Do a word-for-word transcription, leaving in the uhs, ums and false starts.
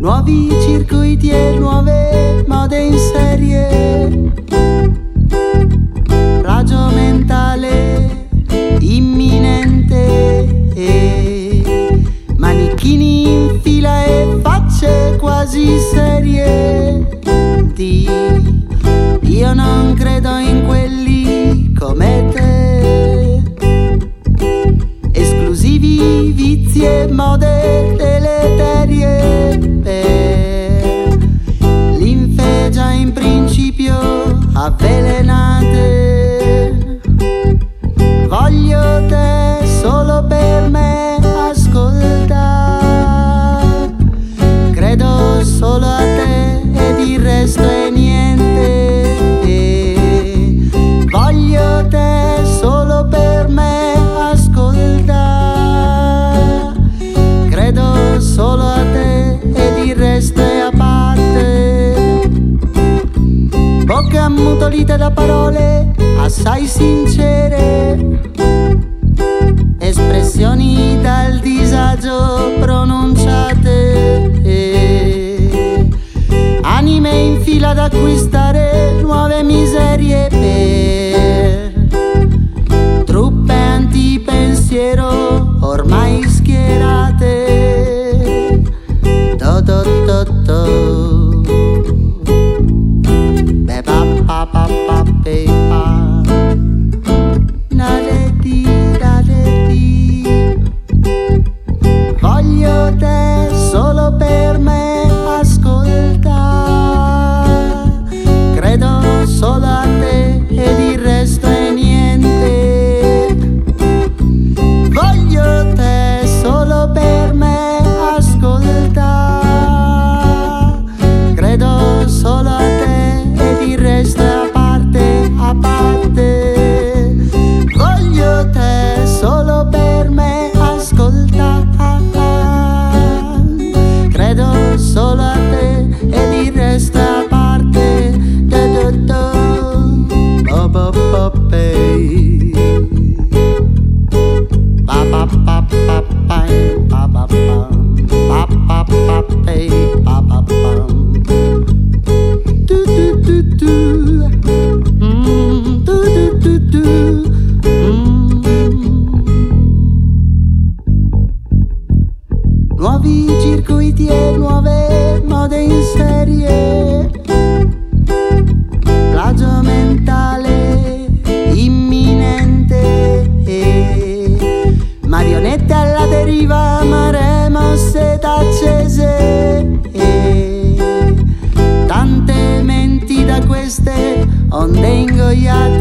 nuovi circuiti e nuove mode in serie, plagio mentale imminente, e manichini in fila e facce quasi serie. Di io non credo in quelli come te, esclusivi vizi e mode deleterie, per linfe già in principio avvelenate. Voglio te solo per me, ascolta, credo solo a te ed il resto è niente, e voglio te solo per me, ascolta, credo solo a te ed il resto è a parte. Bocca ammutolite da parole assai sincere, espressioni dal disagio pronunciate, e anime in fila ad acquistare nuove miserie per truppe antipensiero ormai schierate. Do do do do, be ba ba ba ba be ba, na le di da le di. Voglio te solo per me, ascolta, credo solo a te ed il resto è niente. Voglio te solo per me, ascolta, credo solo a te ed il resto è a parte, a parte. Voglio te solo per me, ascolta, credo solo a te ed il resto è a parte. Do do do, bo bo bo be, ba ba ba ba ba, ba ba ba, ba ba ba be, ba ba ba. Do do do do, mm, do do do do, mm. Nuovi circuiti e nuove mode in serie, plagio mentale imminente, e marionette alla deriva, mare mosse d'accese, e tante menti da queste onde ingoiate.